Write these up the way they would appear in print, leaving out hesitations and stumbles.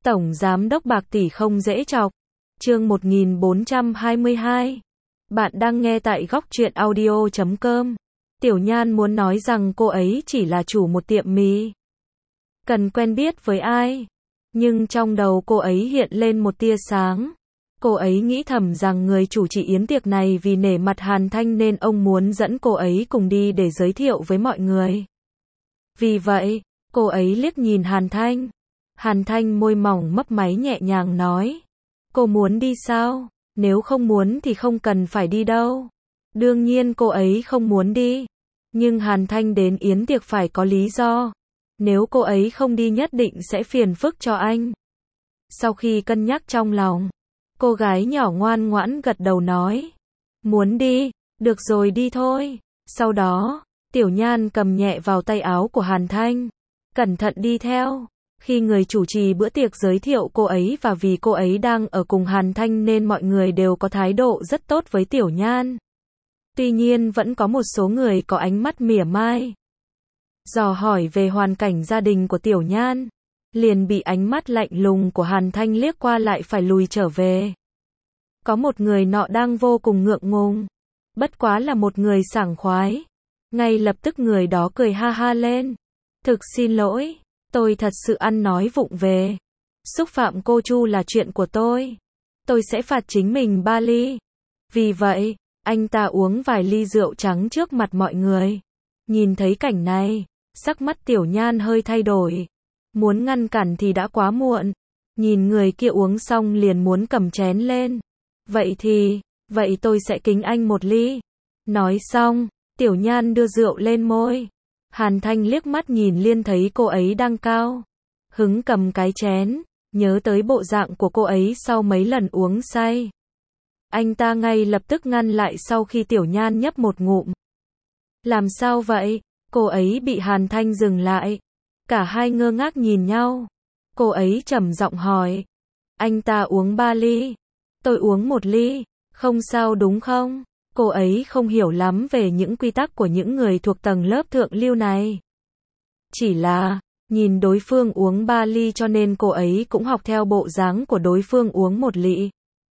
Tổng giám đốc bạc tỷ không dễ chọc. Chương 1422. Bạn đang nghe tại góc truyện audio.com. Tiểu Nhan muốn nói rằng cô ấy chỉ là chủ một tiệm mì. Cần quen biết với ai. Nhưng trong đầu cô ấy hiện lên một tia sáng. Cô ấy nghĩ thầm rằng người chủ trì yến tiệc này vì nể mặt Hàn Thanh nên ông muốn dẫn cô ấy cùng đi để giới thiệu với mọi người. Vì vậy, cô ấy liếc nhìn Hàn Thanh. Hàn Thanh môi mỏng mấp máy nhẹ nhàng nói. Cô muốn đi sao? Nếu không muốn thì không cần phải đi đâu. Đương nhiên cô ấy không muốn đi. Nhưng Hàn Thanh đến yến tiệc phải có lý do. Nếu cô ấy không đi nhất định sẽ phiền phức cho anh. Sau khi cân nhắc trong lòng, cô gái nhỏ ngoan ngoãn gật đầu nói. Muốn đi, được rồi đi thôi. Sau đó, Tiểu Nhan cầm nhẹ vào tay áo của Hàn Thanh. Cẩn thận đi theo. Khi người chủ trì bữa tiệc giới thiệu cô ấy và vì cô ấy đang ở cùng Hàn Thanh nên mọi người đều có thái độ rất tốt với Tiểu Nhan. Tuy nhiên vẫn có một số người có ánh mắt mỉa mai. Dò hỏi về hoàn cảnh gia đình của Tiểu Nhan. Liền bị ánh mắt lạnh lùng của Hàn Thanh liếc qua lại phải lùi trở về. Có một người nọ đang vô cùng ngượng ngùng. Bất quá là một người sảng khoái. Ngay lập tức người đó cười ha ha lên. Thực xin lỗi. Tôi thật sự ăn nói vụng về. Xúc phạm cô Chu là chuyện của tôi. Tôi sẽ phạt chính mình 3 ly. Vì vậy, anh ta uống vài ly rượu trắng trước mặt mọi người. Nhìn thấy cảnh này, sắc mắt Tiểu Nhan hơi thay đổi. Muốn ngăn cản thì đã quá muộn. Nhìn người kia uống xong liền muốn cầm chén lên. Vậy tôi sẽ kính anh một ly. Nói xong, Tiểu Nhan đưa rượu lên môi. Hàn Thanh liếc mắt nhìn liên thấy cô ấy đang cao hứng cầm cái chén, nhớ tới bộ dạng của cô ấy sau mấy lần uống say. Anh ta ngay lập tức ngăn lại sau khi Tiểu Nhan nhấp một ngụm. Làm sao vậy? Cô ấy bị Hàn Thanh dừng lại. Cả hai ngơ ngác nhìn nhau. Cô ấy trầm giọng hỏi. Anh ta uống 3 ly. Tôi uống 1 ly. Không sao đúng không? Cô ấy không hiểu lắm về những quy tắc của những người thuộc tầng lớp thượng lưu này. Chỉ là, nhìn đối phương uống 3 ly cho nên cô ấy cũng học theo bộ dáng của đối phương uống 1 ly.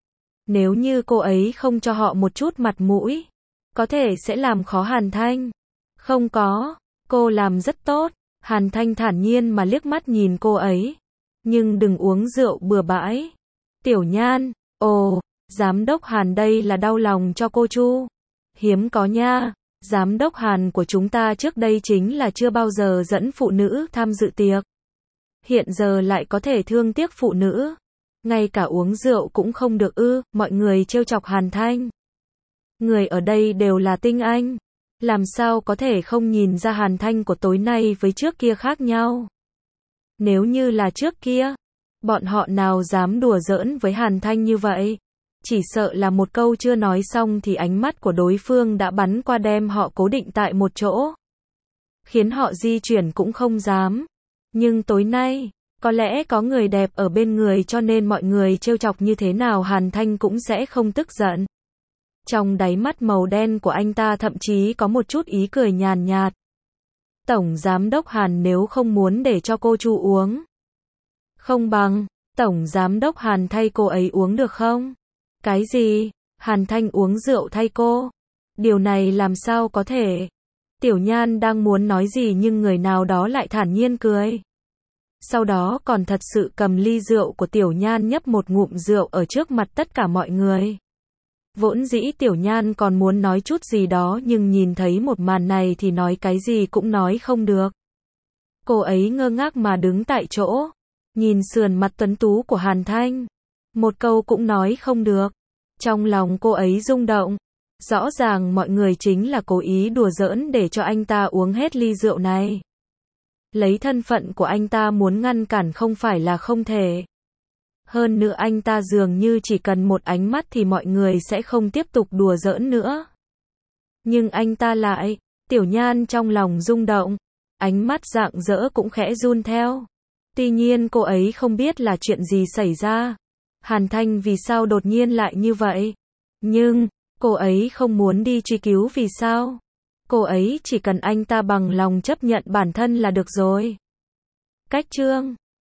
Nếu như cô ấy không cho họ một chút mặt mũi, có thể sẽ làm khó Hàn Thanh. Không có, cô làm rất tốt. Hàn Thanh thản nhiên mà liếc mắt nhìn cô ấy. Nhưng đừng uống rượu bừa bãi. Tiểu Nhan, ồ. Giám đốc Hàn đây là đau lòng cho cô Chu. Hiếm có nha. Giám đốc Hàn của chúng ta trước đây chính là chưa bao giờ dẫn phụ nữ tham dự tiệc. Hiện giờ lại có thể thương tiếc phụ nữ. Ngay cả uống rượu cũng không được ư. Mọi người trêu chọc Hàn Thanh. Người ở đây đều là tinh anh. Làm sao có thể không nhìn ra Hàn Thanh của tối nay với trước kia khác nhau. Nếu như là trước kia, bọn họ nào dám đùa giỡn với Hàn Thanh như vậy. Chỉ sợ là một câu chưa nói xong thì ánh mắt của đối phương đã bắn qua đem họ cố định tại một chỗ. Khiến họ di chuyển cũng không dám. Nhưng tối nay, có lẽ có người đẹp ở bên người cho nên mọi người trêu chọc như thế nào Hàn Thanh cũng sẽ không tức giận. Trong đáy mắt màu đen của anh ta thậm chí có một chút ý cười nhàn nhạt. Tổng giám đốc Hàn nếu không muốn để cho cô Chu uống. Không bằng, Tổng giám đốc Hàn thay cô ấy uống được không? Cái gì? Hàn Thanh uống rượu thay cô? Điều này làm sao có thể? Tiểu Nhan đang muốn nói gì nhưng người nào đó lại thản nhiên cười. Sau đó còn thật sự cầm ly rượu của Tiểu Nhan nhấp một ngụm rượu ở trước mặt tất cả mọi người. Vốn dĩ Tiểu Nhan còn muốn nói chút gì đó nhưng nhìn thấy một màn này thì nói cái gì cũng nói không được. Cô ấy ngơ ngác mà đứng tại chỗ, nhìn sườn mặt tuấn tú của Hàn Thanh. Một câu cũng nói không được. Trong lòng cô ấy rung động. Rõ ràng mọi người chính là cố ý đùa giỡn để cho anh ta uống hết ly rượu này. Lấy thân phận của anh ta muốn ngăn cản không phải là không thể. Hơn nữa anh ta dường như chỉ cần một ánh mắt thì mọi người sẽ không tiếp tục đùa giỡn nữa. Nhưng anh ta lại, Tiểu Nhan trong lòng rung động. Ánh mắt rạng rỡ cũng khẽ run theo. Tuy nhiên cô ấy không biết là chuyện gì xảy ra. Hàn Thanh vì sao đột nhiên lại như vậy? Nhưng, cô ấy không muốn đi truy cứu vì sao? Cô ấy chỉ cần anh ta bằng lòng chấp nhận bản thân là được rồi. Cách chương